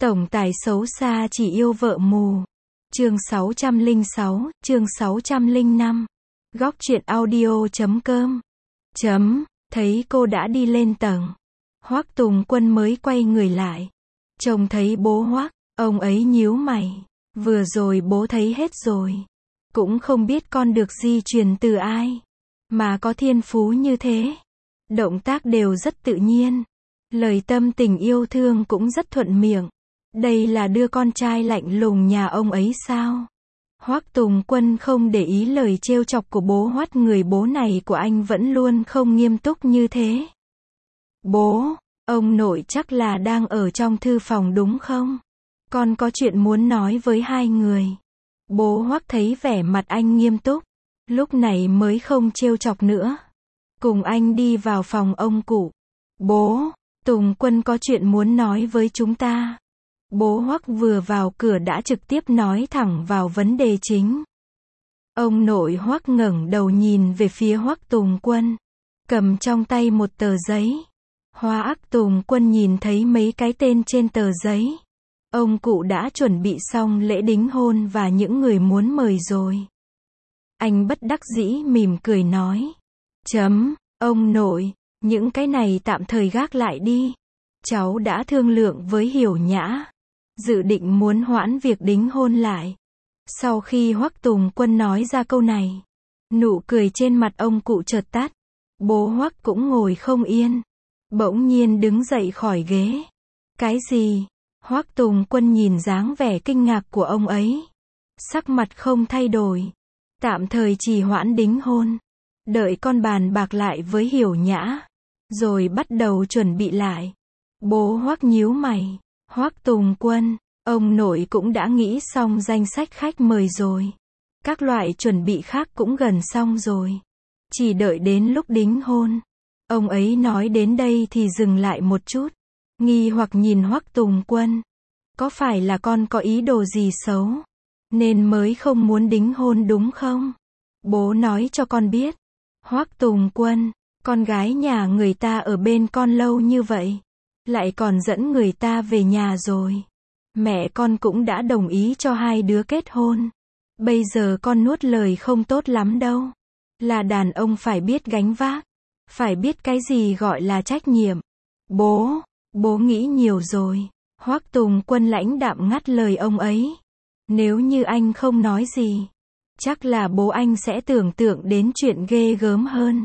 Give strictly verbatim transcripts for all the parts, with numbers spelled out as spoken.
Tổng tài xấu xa chỉ yêu vợ mù. Chương sáu trăm lẻ sáu, chương sáu trăm lẻ năm. Góc truyện audio chấm com. Chấm, thấy cô đã đi lên tầng. Hoắc Tùng Quân mới quay người lại. Trông thấy bố Hoắc, ông ấy nhíu mày. Vừa rồi bố thấy hết rồi. Cũng không biết con được di truyền từ ai. Mà có thiên phú như thế. Động tác đều rất tự nhiên. Lời tâm tình yêu thương cũng rất thuận miệng. Đây là đứa con trai lạnh lùng nhà ông ấy sao? Hoắc Tùng Quân không để ý lời trêu chọc của bố Hoắc, người bố này của anh vẫn luôn không nghiêm túc như thế. Bố, ông nội chắc là đang ở trong thư phòng đúng không? Con có chuyện muốn nói với hai người. Bố Hoắc thấy vẻ mặt anh nghiêm túc, lúc này mới không trêu chọc nữa. Cùng anh đi vào phòng ông cụ. Bố, Tùng Quân có chuyện muốn nói với chúng ta. Bố Hoắc vừa vào cửa đã trực tiếp nói thẳng vào vấn đề chính. Ông nội Hoắc ngẩng đầu nhìn về phía Hoắc Tùng Quân, cầm trong tay một tờ giấy. Hoắc Tùng Quân nhìn thấy mấy cái tên trên tờ giấy. Ông cụ đã chuẩn bị xong lễ đính hôn và những người muốn mời rồi. Anh bất đắc dĩ mỉm cười nói. Chấm, ông nội, những cái này tạm thời gác lại đi. Cháu đã thương lượng với Hiểu Nhã. Dự định muốn hoãn việc đính hôn lại. Sau khi Hoắc Tùng Quân nói ra câu này, nụ cười trên mặt ông cụ chợt tắt. Bố Hoắc cũng ngồi không yên. Bỗng nhiên đứng dậy khỏi ghế. Cái gì? Hoắc Tùng Quân nhìn dáng vẻ kinh ngạc của ông ấy. Sắc mặt không thay đổi. Tạm thời trì hoãn đính hôn. Đợi con bàn bạc lại với Hiểu Nhã. Rồi bắt đầu chuẩn bị lại. Bố Hoắc nhíu mày. Hoắc Tùng Quân, ông nội cũng đã nghĩ xong danh sách khách mời rồi. Các loại chuẩn bị khác cũng gần xong rồi. Chỉ đợi đến lúc đính hôn. Ông ấy nói đến đây thì dừng lại một chút. Nghi hoặc nhìn Hoắc Tùng Quân. Có phải là con có ý đồ gì xấu? Nên mới không muốn đính hôn đúng không? Bố nói cho con biết. Hoắc Tùng Quân, con gái nhà người ta ở bên con lâu như vậy. Lại còn dẫn người ta về nhà rồi. Mẹ con cũng đã đồng ý cho hai đứa kết hôn. Bây giờ con nuốt lời không tốt lắm đâu. Là đàn ông phải biết gánh vác. Phải biết cái gì gọi là trách nhiệm. Bố, bố nghĩ nhiều rồi. Hoắc Tùng Quân lãnh đạm ngắt lời ông ấy. Nếu như anh không nói gì, chắc là bố anh sẽ tưởng tượng đến chuyện ghê gớm hơn.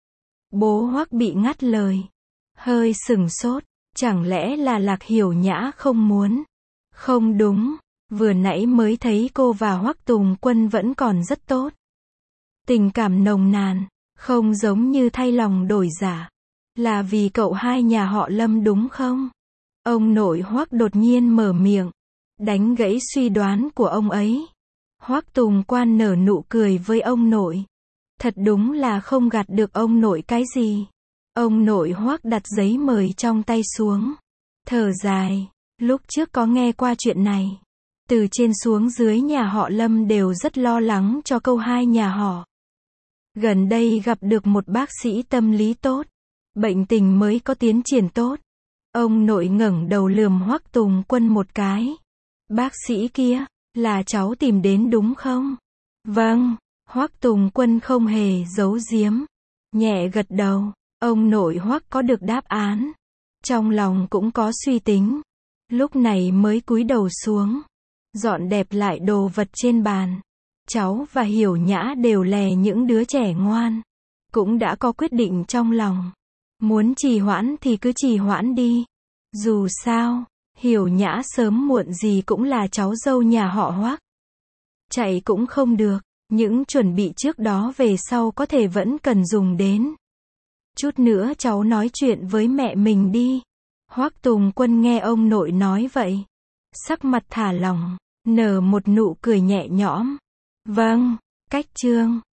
Bố Hoắc bị ngắt lời. Hơi sừng sốt. Chẳng lẽ là Lạc Hiểu Nhã không muốn? Không đúng, vừa nãy mới thấy cô và Hoắc Tùng Quân vẫn còn rất tốt. Tình cảm nồng nàn, không giống như thay lòng đổi dạ. Là vì cậu hai nhà họ Lâm đúng không? Ông nội Hoắc đột nhiên mở miệng, đánh gãy suy đoán của ông ấy. Hoắc Tùng Quân nở nụ cười với ông nội. Thật đúng là không gạt được ông nội cái gì. Ông nội Hoắc đặt giấy mời trong tay xuống. Thở dài. Lúc trước có nghe qua chuyện này. Từ trên xuống dưới nhà họ Lâm đều rất lo lắng cho câu hai nhà họ. Gần đây gặp được một bác sĩ tâm lý tốt. Bệnh tình mới có tiến triển tốt. Ông nội ngẩng đầu lườm Hoắc Tùng Quân một cái. Bác sĩ kia, là cháu tìm đến đúng không? Vâng. Hoắc Tùng Quân không hề giấu giếm. Nhẹ gật đầu. Ông nội Hoắc có được đáp án. Trong lòng cũng có suy tính. Lúc này mới cúi đầu xuống. Dọn đẹp lại đồ vật trên bàn. Cháu và Hiểu Nhã đều là những đứa trẻ ngoan. Cũng đã có quyết định trong lòng. Muốn trì hoãn thì cứ trì hoãn đi. Dù sao, Hiểu Nhã sớm muộn gì cũng là cháu dâu nhà họ Hoắc. Chạy cũng không được. Những chuẩn bị trước đó về sau có thể vẫn cần dùng đến. Chút nữa cháu nói chuyện với mẹ mình đi. Hoắc Tùng Quân nghe ông nội nói vậy. Sắc mặt thả lỏng, nở một nụ cười nhẹ nhõm. Vâng, cách chương.